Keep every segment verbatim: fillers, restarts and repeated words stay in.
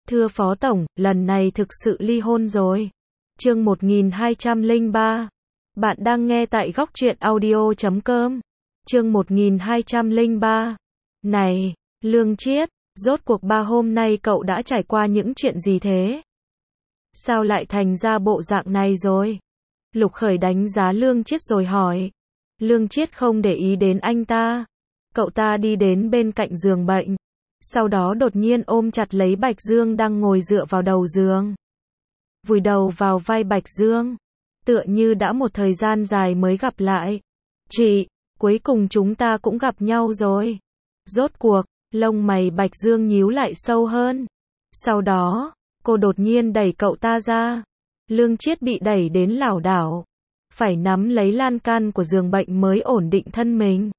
Thưa Phó Tổng, lần này thực sự ly hôn rồi. Chương một nghìn hai trăm lẻ ba. Bạn đang nghe tại góc truyện audio chấm com. Chương một nghìn hai trăm lẻ ba. Này, Lương Chiết, rốt cuộc ba hôm nay cậu đã trải qua những chuyện gì thế? Sao lại thành ra bộ dạng này rồi? Lục Khởi đánh giá Lương Chiết rồi hỏi. Lương Chiết không để ý đến anh ta. Cậu ta đi đến bên cạnh giường bệnh. Sau đó đột nhiên ôm chặt lấy Bạch Dương đang ngồi dựa vào đầu giường. Vùi đầu vào vai Bạch Dương. Tựa như đã một thời gian dài mới gặp lại. Chị, cuối cùng chúng ta cũng gặp nhau rồi. Rốt cuộc, lông mày Bạch Dương nhíu lại sâu hơn. Sau đó, cô đột nhiên đẩy cậu ta ra. Lương Chiết bị đẩy đến lảo đảo. Phải nắm lấy lan can của giường bệnh mới ổn định thân mình.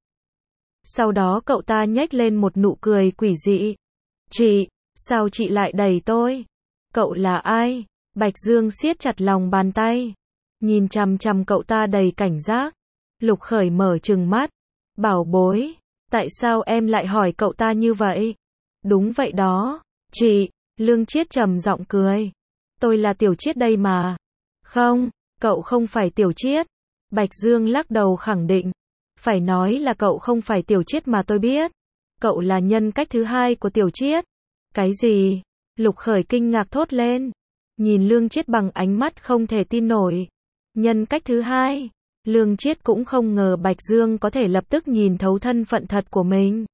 Sau đó cậu ta nhếch lên một nụ cười quỷ dị. Chị, sao chị lại đẩy tôi? Cậu là ai? Bạch Dương siết chặt lòng bàn tay. Nhìn chằm chằm cậu ta đầy cảnh giác. Lục Khởi mở trừng mắt. Bảo bối, tại sao em lại hỏi cậu ta như vậy? Đúng vậy đó, chị, Lương Chiết trầm giọng cười. Tôi là Tiểu Chiết đây mà. Không, cậu không phải Tiểu Chiết. Bạch Dương lắc đầu khẳng định. Phải nói là cậu không phải Tiểu Chiết mà tôi biết. Cậu là nhân cách thứ hai của Tiểu Chiết. Cái gì? Lục Khởi kinh ngạc thốt lên. Nhìn Lương Chiết bằng ánh mắt không thể tin nổi. Nhân cách thứ hai. Lương Chiết cũng không ngờ Bạch Dương có thể lập tức nhìn thấu thân phận thật của mình.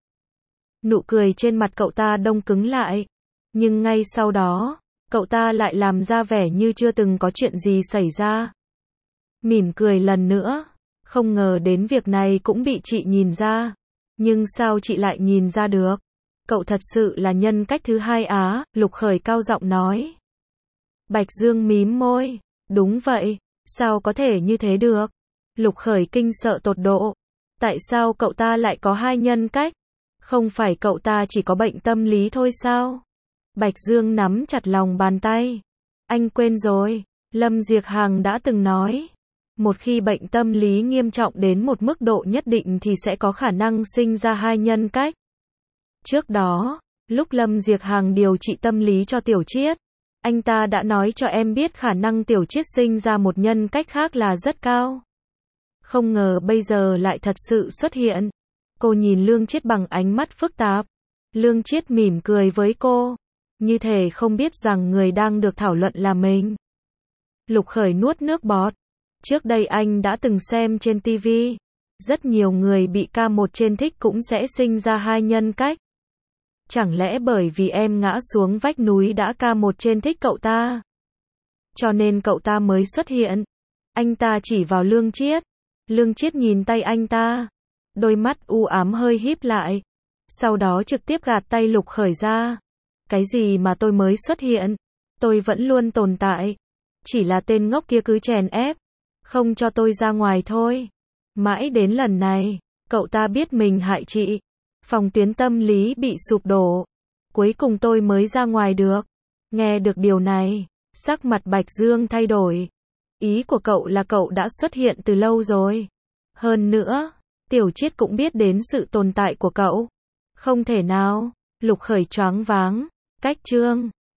Nụ cười trên mặt cậu ta đông cứng lại. Nhưng ngay sau đó, cậu ta lại làm ra vẻ như chưa từng có chuyện gì xảy ra. Mỉm cười lần nữa. Không ngờ đến việc này cũng bị chị nhìn ra. Nhưng sao chị lại nhìn ra được? Cậu thật sự là nhân cách thứ hai á, Lục Khởi cao giọng nói. Bạch Dương mím môi. Đúng vậy, sao có thể như thế được? Lục Khởi kinh sợ tột độ. Tại sao cậu ta lại có hai nhân cách? Không phải cậu ta chỉ có bệnh tâm lý thôi sao? Bạch Dương nắm chặt lòng bàn tay. Anh quên rồi, Lâm Diệc Hằng đã từng nói. Một khi bệnh tâm lý nghiêm trọng đến một mức độ nhất định thì sẽ có khả năng sinh ra hai nhân cách. Trước đó, lúc Lâm Diệc Hằng điều trị tâm lý cho Tiểu Chiết, anh ta đã nói cho em biết khả năng Tiểu Chiết sinh ra một nhân cách khác là rất cao. Không ngờ bây giờ lại thật sự xuất hiện. Cô nhìn Lương Chiết bằng ánh mắt phức tạp. Lương Chiết mỉm cười với cô. Như thể không biết rằng người đang được thảo luận là mình. Lục Khởi nuốt nước bọt. Trước đây anh đã từng xem trên ti vi. Rất nhiều người bị ca một trên thích cũng sẽ sinh ra hai nhân cách. Chẳng lẽ bởi vì em ngã xuống vách núi đã ca một trên thích cậu ta? Cho nên cậu ta mới xuất hiện. Anh ta chỉ vào Lương Chiết. Lương Chiết nhìn tay anh ta. Đôi mắt u ám hơi híp lại. Sau đó trực tiếp gạt tay Lục Khởi ra. Cái gì mà tôi mới xuất hiện? Tôi vẫn luôn tồn tại. Chỉ là tên ngốc kia cứ chèn ép. Không cho tôi ra ngoài thôi. Mãi đến lần này, cậu ta biết mình hại chị. Phòng tuyến tâm lý bị sụp đổ. Cuối cùng tôi mới ra ngoài được. Nghe được điều này, sắc mặt Bạch Dương thay đổi. Ý của cậu là cậu đã xuất hiện từ lâu rồi. Hơn nữa, Tiểu Chiết cũng biết đến sự tồn tại của cậu. Không thể nào, Lục Khởi choáng váng. Cách chương